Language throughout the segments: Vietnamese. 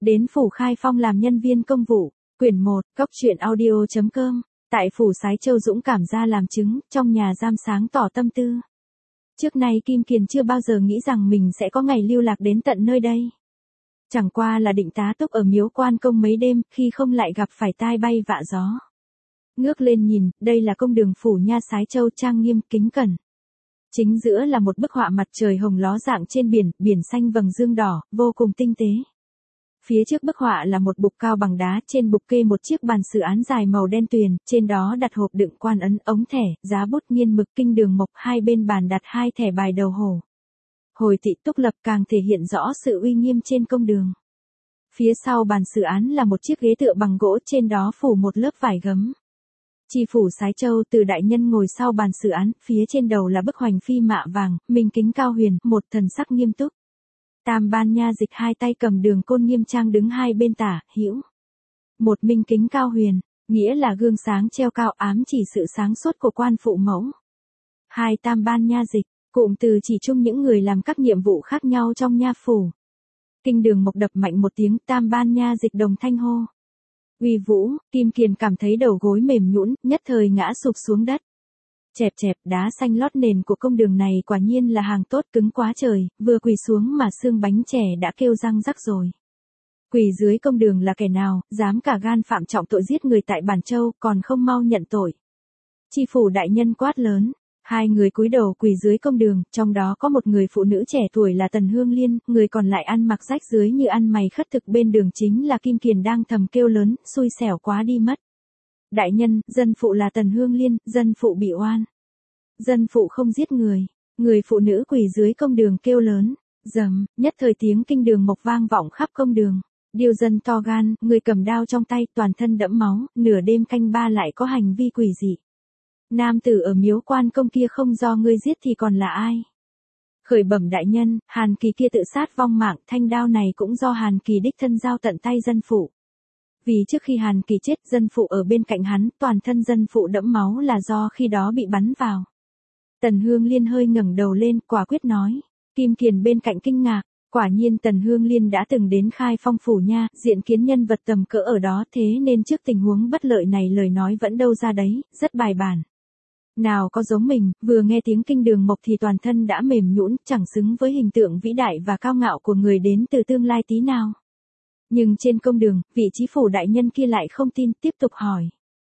Đến phủ Khai Phong làm nhân viên công vụ. Quyển 1, coctruyện.audio.com. Tại phủ Sái Châu dũng cảm ra làm chứng, trong nhà giam sáng tỏ tâm tư. Trước nay Kim Kiền chưa bao giờ nghĩ rằng mình sẽ có ngày lưu lạc đến tận nơi đây. Chẳng qua là định tá túc ở Miếu Quan Công mấy đêm, khi không lại gặp phải tai bay vạ gió. Ngước lên nhìn, đây là công đường phủ nha Sái Châu trang nghiêm kính cẩn. Chính giữa là một bức họa mặt trời hồng ló dạng trên biển, biển xanh vầng dương đỏ, vô cùng tinh tế. Phía trước bức họa là một bục cao bằng đá, trên bục kê một chiếc bàn xử án dài màu đen tuyền, trên đó đặt hộp đựng quan ấn, ống thẻ, giá bút nghiên mực, kinh đường mộc, hai bên bàn đặt hai thẻ bài đầu hổ. Hồi thị túc lập càng thể hiện rõ sự uy nghiêm trên công đường. Phía sau bàn xử án là một chiếc ghế tựa bằng gỗ, trên đó phủ một lớp vải gấm. Tri phủ Sái Châu từ đại nhân ngồi sau bàn xử án, phía trên đầu là bức hoành phi mạ vàng, minh kính cao huyền, một thần sắc nghiêm túc. Tam ban nha dịch hai tay cầm đường côn nghiêm trang đứng hai bên tả, hữu. Một minh kính cao huyền, nghĩa là gương sáng treo cao ám chỉ sự sáng suốt của quan phụ mẫu. Hai tam ban nha dịch, cụm từ chỉ chung những người làm các nhiệm vụ khác nhau trong nha phủ. Kinh đường mộc đập mạnh một tiếng, tam ban nha dịch đồng thanh hô. Uy vũ, Kim Kiền cảm thấy đầu gối mềm nhũn, nhất thời ngã sụp xuống đất. Chẹp chẹp, đá xanh lót nền của công đường này quả nhiên là hàng tốt, cứng quá trời, vừa quỳ xuống mà xương bánh chè đã kêu răng rắc rồi. Quỳ dưới công đường là kẻ nào, dám cả gan phạm trọng tội giết người tại Bản Châu, còn không mau nhận tội. Tri phủ đại nhân quát lớn. Hai người cúi đầu quỳ dưới công đường, trong đó có một người phụ nữ trẻ tuổi là Tần Hương Liên, người còn lại ăn mặc rách rưới như ăn mày khất thực, bên đường chính là Kim Kiền đang thầm kêu lớn, xui xẻo quá đi mất. Đại nhân, dân phụ là Tần Hương Liên, dân phụ bị oan. Dân phụ không giết người. Người phụ nữ quỳ dưới công đường kêu lớn. Dầm, nhất thời tiếng kinh đường mộc vang vọng khắp công đường. Điêu dân to gan, người cầm đao trong tay, toàn thân đẫm máu, nửa đêm canh ba lại có hành vi quỷ dị. Nam tử ở Miếu Quan Công kia không do ngươi giết thì còn là ai? Khởi bẩm đại nhân, Hàn Kỳ kia tự sát vong mạng, thanh đao này cũng do Hàn Kỳ đích thân giao tận tay dân phụ. Vì trước khi Hàn Kỳ chết, dân phụ ở bên cạnh hắn, toàn thân dân phụ đẫm máu là do khi đó bị bắn vào. Tần Hương Liên hơi ngẩng đầu lên, quả quyết nói. Kim Kiền bên cạnh kinh ngạc, quả nhiên Tần Hương Liên đã từng đến Khai Phong phủ nha, diện kiến nhân vật tầm cỡ ở đó, thế nên trước tình huống bất lợi này lời nói vẫn đâu ra đấy, rất bài bản. Nào có giống mình, vừa nghe tiếng kinh đường mộc thì toàn thân đã mềm nhũn, chẳng xứng với hình tượng vĩ đại và cao ngạo của người đến từ tương lai tí nào. Nhưng trên công đường, vị trí phủ đại nhân kia lại không tin, tiếp tục hỏi.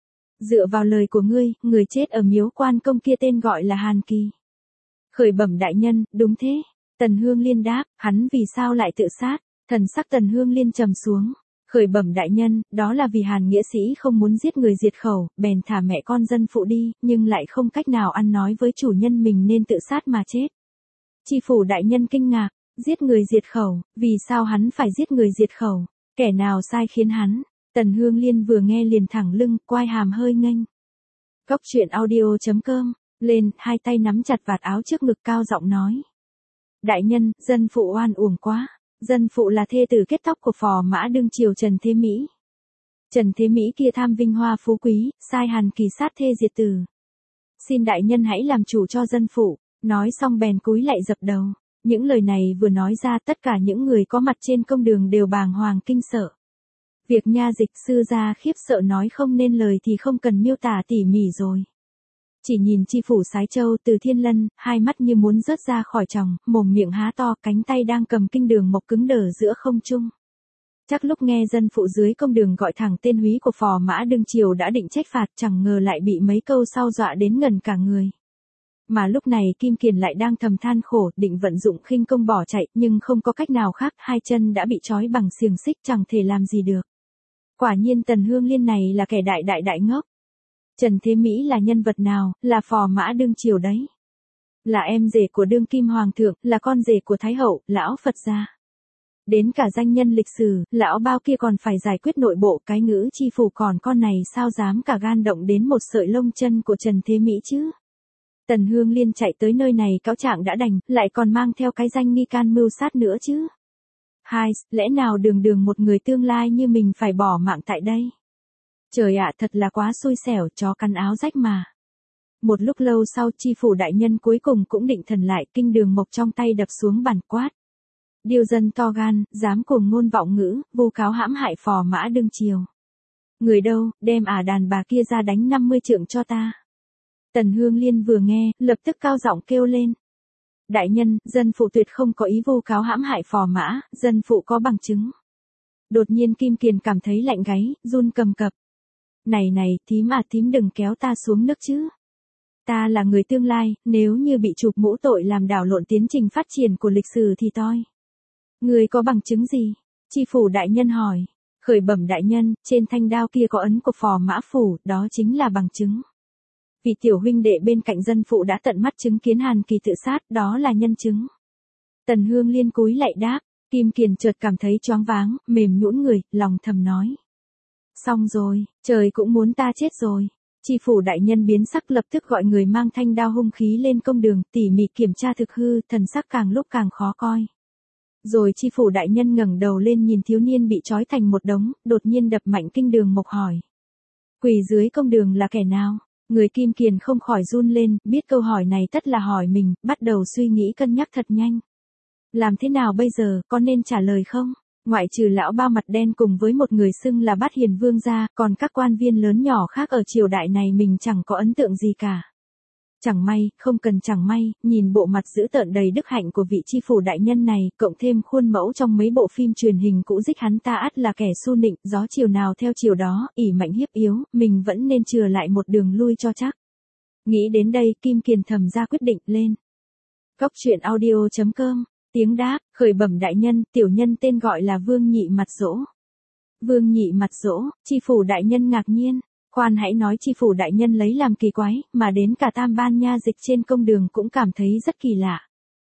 Dựa vào lời của ngươi, người chết ở Miếu Quan Công kia tên gọi là Hàn Kỳ. Khởi bẩm đại nhân, đúng thế. Tần Hương Liên đáp, hắn vì sao lại tự sát? Thần sắc Tần Hương Liên trầm xuống. Khởi bẩm đại nhân, đó là vì Hàn nghĩa sĩ không muốn giết người diệt khẩu, bèn thả mẹ con dân phụ đi, nhưng lại không cách nào ăn nói với chủ nhân mình nên tự sát mà chết. Tri phủ đại nhân kinh ngạc, giết người diệt khẩu, vì sao hắn phải giết người diệt khẩu? Kẻ nào sai khiến hắn? Tần Hương Liên vừa nghe liền thẳng lưng, quai hàm hơi nghênh. Coctruyện.audio.com, lên, hai tay nắm chặt vạt áo trước ngực cao giọng nói. Đại nhân, dân phụ oan uổng quá. Dân phụ là thê tử kết tóc của phò mã đương triều Trần Thế Mỹ. Trần Thế Mỹ kia tham vinh hoa phú quý, sai Hàn Kỳ sát thê diệt tử. Xin đại nhân hãy làm chủ cho dân phụ. Nói xong bèn cúi lạy dập đầu. Những lời này vừa nói ra tất cả những người có mặt trên công đường đều bàng hoàng kinh sợ. Việc nha dịch sư gia khiếp sợ nói không nên lời thì không cần miêu tả tỉ mỉ rồi. Chỉ nhìn tri phủ Sái Châu Từ Thiên Lân, hai mắt như muốn rớt ra khỏi tròng, mồm miệng há to, cánh tay đang cầm kinh đường mộc cứng đờ giữa không trung. Chắc lúc nghe dân phụ dưới công đường gọi thẳng tên húy của phò mã đương triều đã định trách phạt, chẳng ngờ lại bị mấy câu sau dọa đến ngần cả người. Mà lúc này Kim Kiền lại đang thầm than khổ, định vận dụng khinh công bỏ chạy, nhưng không có cách nào khác, hai chân đã bị trói bằng xiềng xích chẳng thể làm gì được. Quả nhiên Tần Hương Liên này là kẻ đại ngốc. Trần Thế Mỹ là nhân vật nào, là phò mã đương triều đấy. Là em rể của đương kim hoàng thượng, là con rể của thái hậu, lão Phật gia. Đến cả danh nhân lịch sử, lão bao kia còn phải giải quyết nội bộ, cái ngữ chi phủ còn con này sao dám cả gan động đến một sợi lông chân của Trần Thế Mỹ chứ. Tần Hương Liên chạy tới nơi này cáo trạng đã đành, lại còn mang theo cái danh nghi can mưu sát nữa chứ. Hai, lẽ nào đường một người tương lai như mình phải bỏ mạng tại đây? Trời ạ, thật là quá xui xẻo, chó cắn áo rách mà. Một lúc lâu sau, tri phủ đại nhân cuối cùng cũng định thần lại, kinh đường mộc trong tay đập xuống bàn quát. Điêu dân to gan, dám cuồng ngôn vọng ngữ, vu cáo hãm hại phò mã đương triều. Người đâu, đem đàn bà kia ra đánh 50 trượng cho ta. Tần Hương Liên vừa nghe, lập tức cao giọng kêu lên. Đại nhân, dân phụ tuyệt không có ý vu cáo hãm hại phò mã, dân phụ có bằng chứng. Đột nhiên Kim Kiền cảm thấy lạnh gáy, run cầm cập. Này, thím đừng kéo ta xuống nước chứ. Ta là người tương lai, nếu như bị chụp mũ tội làm đảo lộn tiến trình phát triển của lịch sử thì toi. Người có bằng chứng gì? Tri phủ đại nhân hỏi. Khởi bẩm đại nhân, trên thanh đao kia có ấn của phò mã phủ, đó chính là bằng chứng. Vì tiểu huynh đệ bên cạnh dân phụ đã tận mắt chứng kiến Hàn Kỳ tự sát, đó là nhân chứng. Tần Hương Liên cúi lạy đáp, Kim Kiền chợt cảm thấy choáng váng, mềm nhũn người, lòng thầm nói. Xong rồi, trời cũng muốn ta chết rồi. Tri phủ đại nhân biến sắc lập tức gọi người mang thanh đao hung khí lên công đường, tỉ mỉ kiểm tra thực hư, thần sắc càng lúc càng khó coi. Rồi tri phủ đại nhân ngẩng đầu lên nhìn thiếu niên bị trói thành một đống, đột nhiên đập mạnh kinh đường mộc hỏi. Quỳ dưới công đường là kẻ nào? Người Kim Kiền không khỏi run lên, biết câu hỏi này tất là hỏi mình, bắt đầu suy nghĩ cân nhắc thật nhanh. Làm thế nào bây giờ, có nên trả lời không? Ngoại trừ lão bao mặt đen cùng với một người xưng là Bát Hiền Vương ra, còn các quan viên lớn nhỏ khác ở triều đại này mình chẳng có ấn tượng gì cả. Chẳng may, không cần chẳng may, nhìn bộ mặt dữ tợn đầy đức hạnh của vị tri phủ đại nhân này, cộng thêm khuôn mẫu trong mấy bộ phim truyền hình cũ dích hắn ta ắt là kẻ su nịnh, gió chiều nào theo chiều đó, ỷ mạnh hiếp yếu, mình vẫn nên chừa lại một đường lui cho chắc. Nghĩ đến đây, Kim Kiền thầm ra quyết định lên. Góc truyện audio.com, tiếng đáp, khởi bẩm đại nhân, tiểu nhân tên gọi là Vương Nhị Mặt Dỗ. Vương Nhị Mặt Dỗ, tri phủ đại nhân ngạc nhiên. Khoan hãy nói tri phủ đại nhân lấy làm kỳ quái, mà đến cả tam ban nha dịch trên công đường cũng cảm thấy rất kỳ lạ.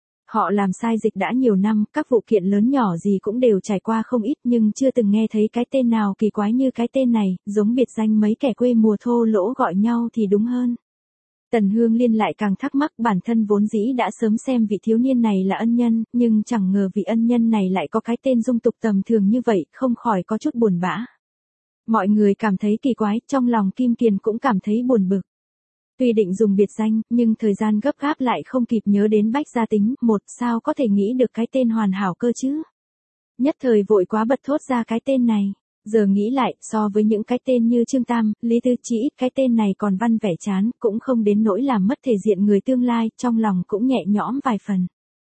Họ làm sai dịch đã nhiều năm, các vụ kiện lớn nhỏ gì cũng đều trải qua không ít nhưng chưa từng nghe thấy cái tên nào kỳ quái như cái tên này, giống biệt danh mấy kẻ quê mùa thô lỗ gọi nhau thì đúng hơn. Tần Hương Liên lại càng thắc mắc bản thân vốn dĩ đã sớm xem vị thiếu niên này là ân nhân, nhưng chẳng ngờ vị ân nhân này lại có cái tên dung tục tầm thường như vậy, không khỏi có chút buồn bã. Mọi người cảm thấy kỳ quái, trong lòng Kim Kiền cũng cảm thấy buồn bực. Tuy định dùng biệt danh, nhưng thời gian gấp gáp lại không kịp nhớ đến Bách Gia Tính, sao có thể nghĩ được cái tên hoàn hảo cơ chứ? Nhất thời vội quá bật thốt ra cái tên này. Giờ nghĩ lại, so với những cái tên như Trương Tam, Lý Tư Chỉ, cái tên này còn văn vẻ chán, cũng không đến nỗi làm mất thể diện người tương lai, trong lòng cũng nhẹ nhõm vài phần.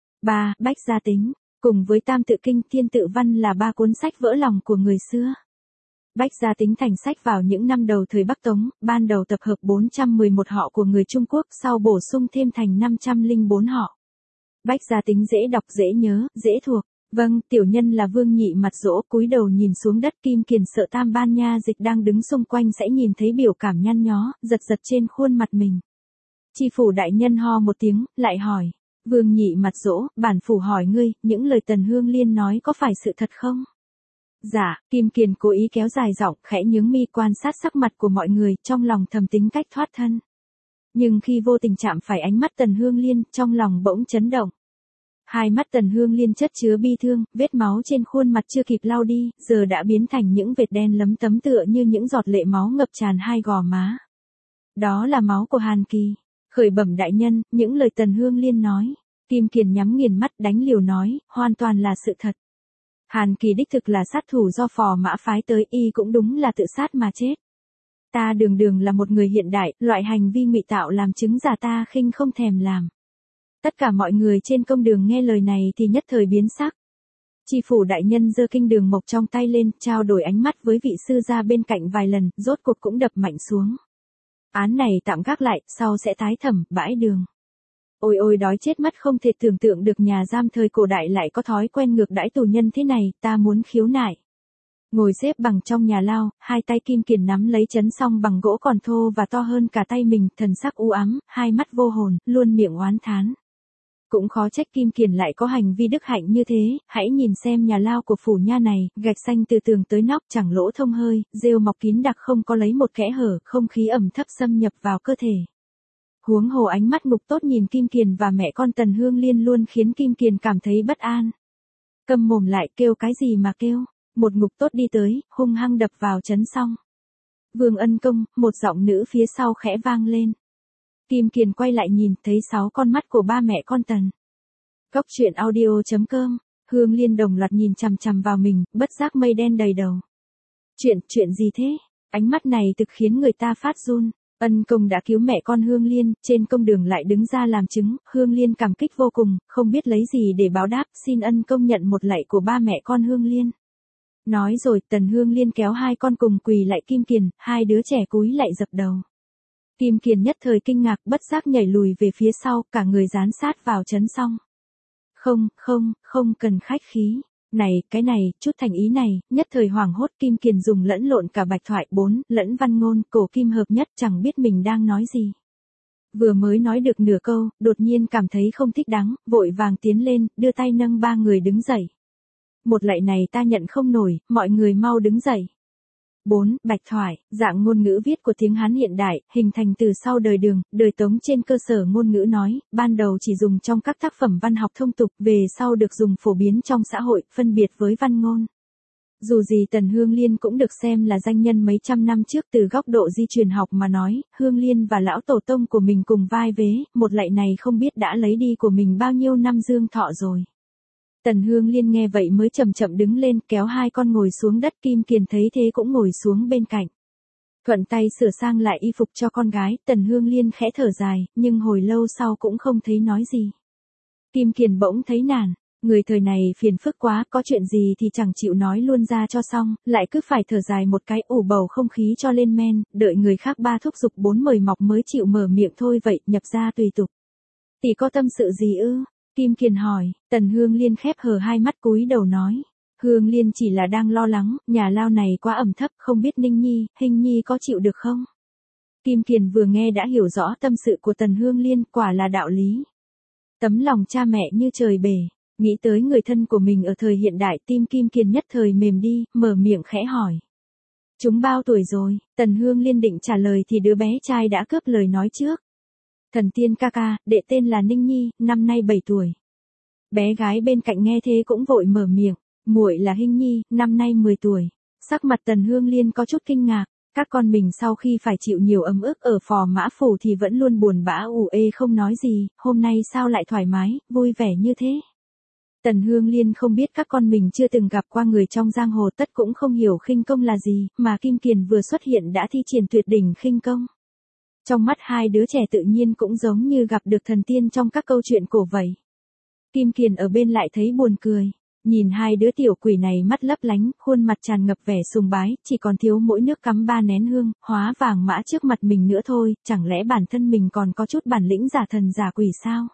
3. Bách Gia Tính, cùng với Tam Tự Kinh, Thiên Tự Văn là 3 cuốn sách vỡ lòng của người xưa. Bách Gia Tính thành sách vào những năm đầu thời Bắc Tống, ban đầu tập hợp 411 họ của người Trung Quốc, sau bổ sung thêm thành 504 họ. Bách Gia Tính dễ đọc dễ nhớ, dễ thuộc. Vâng, tiểu nhân là Vương Nhị Mặt Dỗ, cúi đầu nhìn xuống đất. Kim Kiền sợ tam ban nha dịch đang đứng xung quanh sẽ nhìn thấy biểu cảm nhăn nhó, giật trên khuôn mặt mình. Tri phủ đại nhân ho một tiếng, lại hỏi. Vương Nhị Mặt Dỗ, bản phủ hỏi ngươi, những lời Tần Hương Liên nói có phải sự thật không? Dạ, Kim Kiền cố ý kéo dài giọng, khẽ nhướng mi quan sát sắc mặt của mọi người, trong lòng thầm tính cách thoát thân. Nhưng khi vô tình chạm phải ánh mắt Tần Hương Liên, trong lòng bỗng chấn động. Hai mắt Tần Hương Liên chất chứa bi thương, vết máu trên khuôn mặt chưa kịp lau đi, giờ đã biến thành những vệt đen lấm tấm tựa như những giọt lệ máu ngập tràn hai gò má. Đó là máu của Hàn Kỳ. Khởi bẩm đại nhân, những lời Tần Hương Liên nói. Kim Kiền nhắm nghiền mắt đánh liều nói, hoàn toàn là sự thật. Hàn Kỳ đích thực là sát thủ do phò mã phái tới, y cũng đúng là tự sát mà chết. Ta đường là một người hiện đại, loại hành vi ngụy tạo làm chứng giả ta khinh không thèm làm. Tất cả mọi người trên công đường nghe lời này thì nhất thời biến sắc. Tri phủ đại nhân giơ kinh đường mộc trong tay lên, trao đổi ánh mắt với vị sư gia bên cạnh vài lần, rốt cuộc cũng đập mạnh xuống. Án này tạm gác lại, sau sẽ tái thẩm, bãi đường. Ôi đói chết mắt, không thể tưởng tượng được nhà giam thời cổ đại lại có thói quen ngược đãi tù nhân thế này, ta muốn khiếu nại. Ngồi xếp bằng trong nhà lao, hai tay Kim Kiền nắm lấy chấn song bằng gỗ còn thô và to hơn cả tay mình, thần sắc u ám, hai mắt vô hồn, luôn miệng oán thán. Cũng khó trách Kim Kiền lại có hành vi đức hạnh như thế, hãy nhìn xem nhà lao của phủ nha này, gạch xanh từ tường tới nóc chẳng lỗ thông hơi, rêu mọc kín đặc không có lấy một kẽ hở, không khí ẩm thấp xâm nhập vào cơ thể. Huống hồ ánh mắt ngục tốt nhìn Kim Kiền và mẹ con Tần Hương Liên luôn khiến Kim Kiền cảm thấy bất an. Câm mồm lại, kêu cái gì mà kêu. Một ngục tốt đi tới, hung hăng đập vào chấn song. Vương Ân Công, một giọng nữ phía sau khẽ vang lên. Kim Kiền quay lại nhìn, thấy 6 con mắt của ba mẹ con Tần. Góc truyện audio.com Hương Liên đồng loạt nhìn chằm chằm vào mình, bất giác mây đen đầy đầu. Chuyện gì thế? Ánh mắt này thực khiến người ta phát run. Ân công đã cứu mẹ con Hương Liên, trên công đường lại đứng ra làm chứng, Hương Liên cảm kích vô cùng, không biết lấy gì để báo đáp, xin ân công nhận một lạy của ba mẹ con Hương Liên. Nói rồi, Tần Hương Liên kéo hai con cùng quỳ lại Kim Kiền, hai đứa trẻ cúi lại dập đầu. Kim Kiền nhất thời kinh ngạc, bất giác nhảy lùi về phía sau, cả người dán sát vào trấn xong. Không cần khách khí. Này, cái này, chút thành ý này, nhất thời hoảng hốt Kim Kiền dùng lẫn lộn cả bạch thoại 4, lẫn văn ngôn, cổ kim hợp nhất chẳng biết mình đang nói gì. Vừa mới nói được nửa câu, đột nhiên cảm thấy không thích đáng, vội vàng tiến lên, đưa tay nâng ba người đứng dậy. Một lạy này ta nhận không nổi, mọi người mau đứng dậy. 4. Bạch thoại, dạng ngôn ngữ viết của tiếng Hán hiện đại, hình thành từ sau đời Đường, đời Tống trên cơ sở ngôn ngữ nói, ban đầu chỉ dùng trong các tác phẩm văn học thông tục, về sau được dùng phổ biến trong xã hội, phân biệt với văn ngôn. Dù gì Tần Hương Liên cũng được xem là danh nhân mấy trăm năm trước, từ góc độ di truyền học mà nói, Hương Liên và lão tổ tông của mình cùng vai vế, một lạy này không biết đã lấy đi của mình bao nhiêu năm dương thọ rồi. Tần Hương Liên nghe vậy mới chậm chậm đứng lên, kéo hai con ngồi xuống đất. Kim Kiền thấy thế cũng ngồi xuống bên cạnh. Thuận tay sửa sang lại y phục cho con gái, Tần Hương Liên khẽ thở dài, nhưng hồi lâu sau cũng không thấy nói gì. Kim Kiền bỗng thấy nản, người thời này phiền phức quá, có chuyện gì thì chẳng chịu nói luôn ra cho xong, lại cứ phải thở dài một cái, ủ bầu không khí cho lên men, đợi người khác ba thúc giục bốn mời mọc mới chịu mở miệng thôi vậy, nhập ra tùy tục. Tỷ có tâm sự gì ư? Kim Kiền hỏi. Tần Hương Liên khép hờ hai mắt cúi đầu nói. Hương Liên chỉ là đang lo lắng, nhà lao này quá ẩm thấp, không biết Ninh Nhi, Hinh Nhi có chịu được không? Kim Kiền vừa nghe đã hiểu rõ tâm sự của Tần Hương Liên, quả là đạo lý. Tấm lòng cha mẹ như trời bể, nghĩ tới người thân của mình ở thời hiện đại, tim Kim Kiền nhất thời mềm đi, mở miệng khẽ hỏi. Chúng bao tuổi rồi? Tần Hương Liên định trả lời thì đứa bé trai đã cướp lời nói trước. Thần tiên ca ca, đệ tên là Ninh Nhi, năm nay 7 tuổi. Bé gái bên cạnh nghe thế cũng vội mở miệng, muội là Hinh Nhi, năm nay 10 tuổi. Sắc mặt Tần Hương Liên có chút kinh ngạc, các con mình sau khi phải chịu nhiều ấm ức ở Phò Mã Phủ thì vẫn luôn buồn bã ủ ê không nói gì, hôm nay sao lại thoải mái, vui vẻ như thế. Tần Hương Liên không biết các con mình chưa từng gặp qua người trong giang hồ, tất cũng không hiểu khinh công là gì, mà Kim Kiền vừa xuất hiện đã thi triển tuyệt đỉnh khinh công. Trong mắt hai đứa trẻ tự nhiên cũng giống như gặp được thần tiên trong các câu chuyện cổ vậy. Kim Kiền ở bên lại thấy buồn cười, nhìn hai đứa tiểu quỷ này mắt lấp lánh, khuôn mặt tràn ngập vẻ sùng bái, chỉ còn thiếu mỗi nước cắm 3 nén hương, hóa vàng mã trước mặt mình nữa thôi, chẳng lẽ bản thân mình còn có chút bản lĩnh giả thần giả quỷ sao?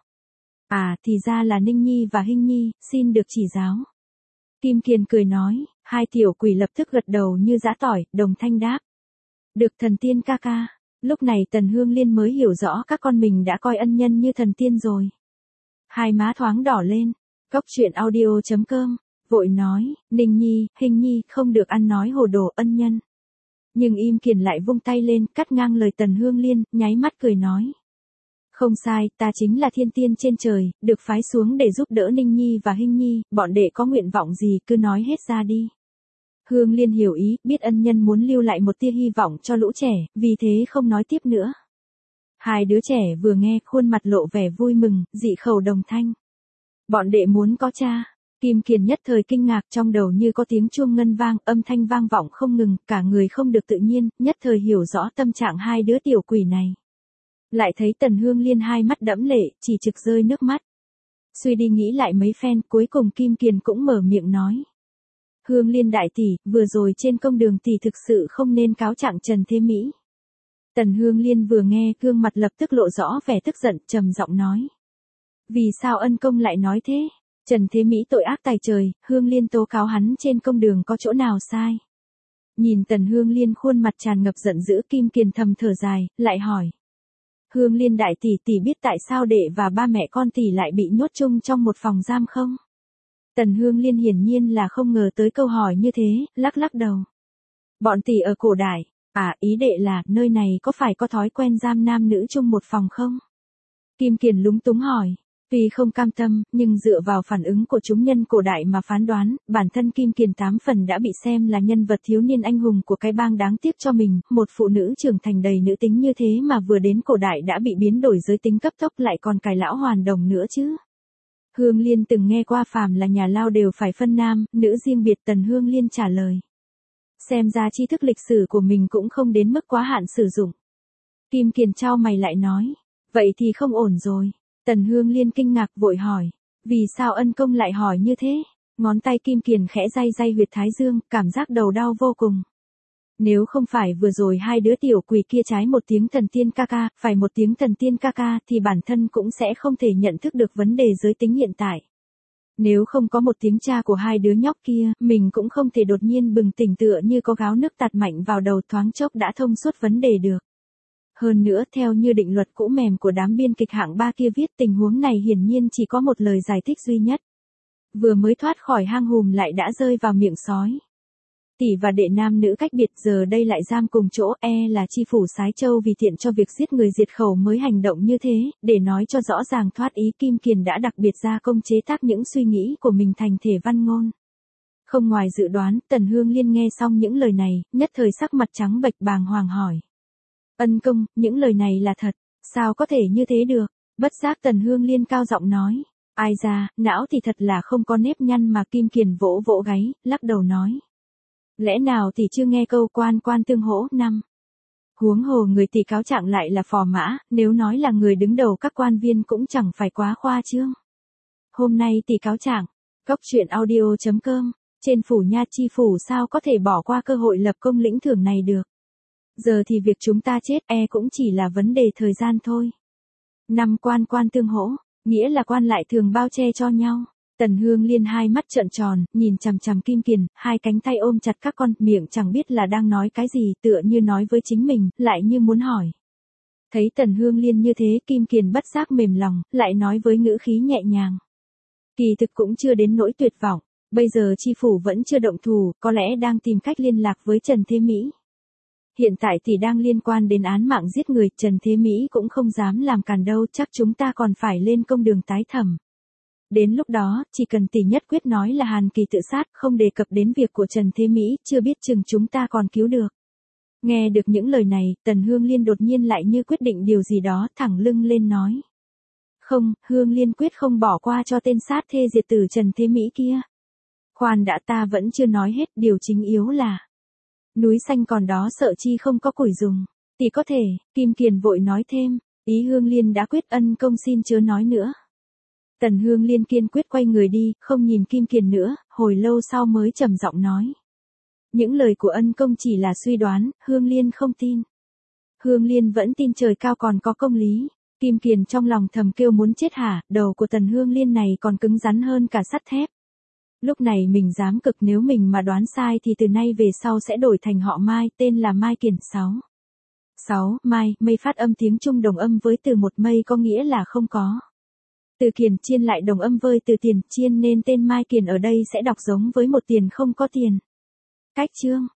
À, thì ra là Ninh Nhi và Hinh Nhi, xin được chỉ giáo. Kim Kiền cười nói, hai tiểu quỷ lập tức gật đầu như giã tỏi, đồng thanh đáp. Được thần tiên ca ca. Lúc này Tần Hương Liên mới hiểu rõ các con mình đã coi ân nhân như thần tiên rồi. Hai má thoáng đỏ lên, Cốc Truyện Audio.com, vội nói, Ninh Nhi, Hinh Nhi, không được ăn nói hồ đồ ân nhân. Nhưng Im Kiền lại vung tay lên, cắt ngang lời Tần Hương Liên, nháy mắt cười nói. Không sai, ta chính là thiên tiên trên trời, được phái xuống để giúp đỡ Ninh Nhi và Hinh Nhi, bọn đệ có nguyện vọng gì cứ nói hết ra đi. Hương Liên hiểu ý, biết ân nhân muốn lưu lại một tia hy vọng cho lũ trẻ, vì thế không nói tiếp nữa. Hai đứa trẻ vừa nghe, khuôn mặt lộ vẻ vui mừng, dị khẩu đồng thanh. Bọn đệ muốn có cha. Kim Kiền nhất thời kinh ngạc, trong đầu như có tiếng chuông ngân vang, âm thanh vang vọng không ngừng, cả người không được tự nhiên, nhất thời hiểu rõ tâm trạng hai đứa tiểu quỷ này. Lại thấy Tần Hương Liên hai mắt đẫm lệ, chỉ trực rơi nước mắt. Suy đi nghĩ lại mấy phen, cuối cùng Kim Kiền cũng mở miệng nói. Hương Liên đại tỷ, vừa rồi trên công đường tỷ thực sự không nên cáo trạng Trần Thế Mỹ. Tần Hương Liên vừa nghe, gương mặt lập tức lộ rõ vẻ tức giận, trầm giọng nói. Vì sao ân công lại nói thế? Trần Thế Mỹ tội ác tày trời, Hương Liên tố cáo hắn trên công đường có chỗ nào sai? Nhìn Tần Hương Liên khuôn mặt tràn ngập giận dữ, Kim Kiền thầm thở dài, lại hỏi. Hương Liên đại tỷ, tỷ biết tại sao đệ và ba mẹ con tỷ lại bị nhốt chung trong một phòng giam không? Tần Hương Liên hiển nhiên là không ngờ tới câu hỏi như thế, lắc lắc đầu. Bọn tỷ ở cổ đại, ý đệ là nơi này có phải có thói quen giam nam nữ chung một phòng không? Kim Kiền lúng túng hỏi. Tuy không cam tâm, nhưng dựa vào phản ứng của chúng nhân cổ đại mà phán đoán, bản thân Kim Kiền 8 phần đã bị xem là nhân vật thiếu niên anh hùng của cái bang đáng tiếc cho mình, một phụ nữ trưởng thành đầy nữ tính như thế mà vừa đến cổ đại đã bị biến đổi giới tính cấp tốc lại còn cải lão hoàn đồng nữa chứ. Hương Liên từng nghe qua phàm là nhà lao đều phải phân nam, nữ riêng biệt. Tần Hương Liên trả lời. Xem ra tri thức lịch sử của mình cũng không đến mức quá hạn sử dụng. Kim Kiền chau mày lại nói. Vậy thì không ổn rồi. Tần Hương Liên kinh ngạc vội hỏi. Vì sao ân công lại hỏi như thế? Ngón tay Kim Kiền khẽ day day huyệt thái dương, cảm giác đầu đau vô cùng. Nếu không phải vừa rồi hai đứa tiểu quỷ kia trái một tiếng thần tiên ca ca, phải một tiếng thần tiên ca ca thì bản thân cũng sẽ không thể nhận thức được vấn đề giới tính hiện tại. Nếu không có một tiếng cha của hai đứa nhóc kia, mình cũng không thể đột nhiên bừng tỉnh tựa như có gáo nước tạt mạnh vào đầu thoáng chốc đã thông suốt vấn đề được. Hơn nữa, theo như định luật cũ mềm của đám biên kịch hạng 3 kia viết, tình huống này hiển nhiên chỉ có một lời giải thích duy nhất. Vừa mới thoát khỏi hang hùm lại đã rơi vào miệng sói. Tỷ và đệ nam nữ cách biệt, giờ đây lại giam cùng chỗ, là chi phủ Sái Châu vì tiện cho việc giết người diệt khẩu mới hành động như thế. Để nói cho rõ ràng thoát ý, Kim Kiền đã đặc biệt gia công chế tác những suy nghĩ của mình thành thể văn ngôn. Không ngoài dự đoán, Tần Hương Liên nghe xong những lời này, nhất thời sắc mặt trắng bệch bàng hoàng hỏi. Ân công, những lời này là thật, sao có thể như thế được? Bất giác Tần Hương Liên cao giọng nói. Ai ra, não thì thật là không có nếp nhăn mà. Kim Kiền vỗ vỗ gáy, lắc đầu nói. Lẽ nào tỷ chưa nghe câu quan quan tương hỗ năm? Huống hồ người tỷ cáo trạng lại là phò mã, nếu nói là người đứng đầu các quan viên cũng chẳng phải quá khoa trương. Hôm nay tỷ cáo trạng, Cóc Truyện Audio.com, trên phủ nha chi phủ sao có thể bỏ qua cơ hội lập công lĩnh thưởng này được. Giờ thì việc chúng ta chết cũng chỉ là vấn đề thời gian thôi. Năm quan quan tương hỗ, nghĩa là quan lại thường bao che cho nhau. Tần Hương Liên hai mắt trợn tròn, nhìn chằm chằm Kim Kiền, hai cánh tay ôm chặt các con, miệng chẳng biết là đang nói cái gì, tựa như nói với chính mình, lại như muốn hỏi. Thấy Tần Hương Liên như thế, Kim Kiền bất giác mềm lòng, lại nói với ngữ khí nhẹ nhàng. Kỳ thực cũng chưa đến nỗi tuyệt vọng, bây giờ chi phủ vẫn chưa động thủ, có lẽ đang tìm cách liên lạc với Trần Thế Mỹ. Hiện tại thì đang liên quan đến án mạng giết người, Trần Thế Mỹ cũng không dám làm cản đâu, chắc chúng ta còn phải lên công đường tái thẩm. Đến lúc đó, chỉ cần tỷ nhất quyết nói là Hàn Kỳ tự sát, không đề cập đến việc của Trần Thế Mỹ, chưa biết chừng chúng ta còn cứu được. Nghe được những lời này, Tần Hương Liên đột nhiên lại như quyết định điều gì đó, thẳng lưng lên nói. Không, Hương Liên quyết không bỏ qua cho tên sát thê diệt tử Trần Thế Mỹ kia. Khoan đã, ta vẫn chưa nói hết, điều chính yếu là núi xanh còn đó sợ chi không có củi dùng. Tỷ có thể, Kim Kiền vội nói thêm, ý Hương Liên đã quyết, ân công xin chớ nói nữa. Tần Hương Liên kiên quyết quay người đi, không nhìn Kim Kiền nữa, hồi lâu sau mới trầm giọng nói. Những lời của ân công chỉ là suy đoán, Hương Liên không tin. Hương Liên vẫn tin trời cao còn có công lý. Kim Kiền trong lòng thầm kêu muốn chết hả, đầu của Tần Hương Liên này còn cứng rắn hơn cả sắt thép. Lúc này mình dám cực, nếu mình mà đoán sai thì từ nay về sau sẽ đổi thành họ Mai, tên là Mai Kiền. 6. Mai, mây phát âm tiếng Trung đồng âm với từ một, mây có nghĩa là không có. Từ Kiền chiên lại đồng âm với từ tiền chiên nên tên Mai Kiền ở đây sẽ đọc giống với một tiền không có tiền. Cách chương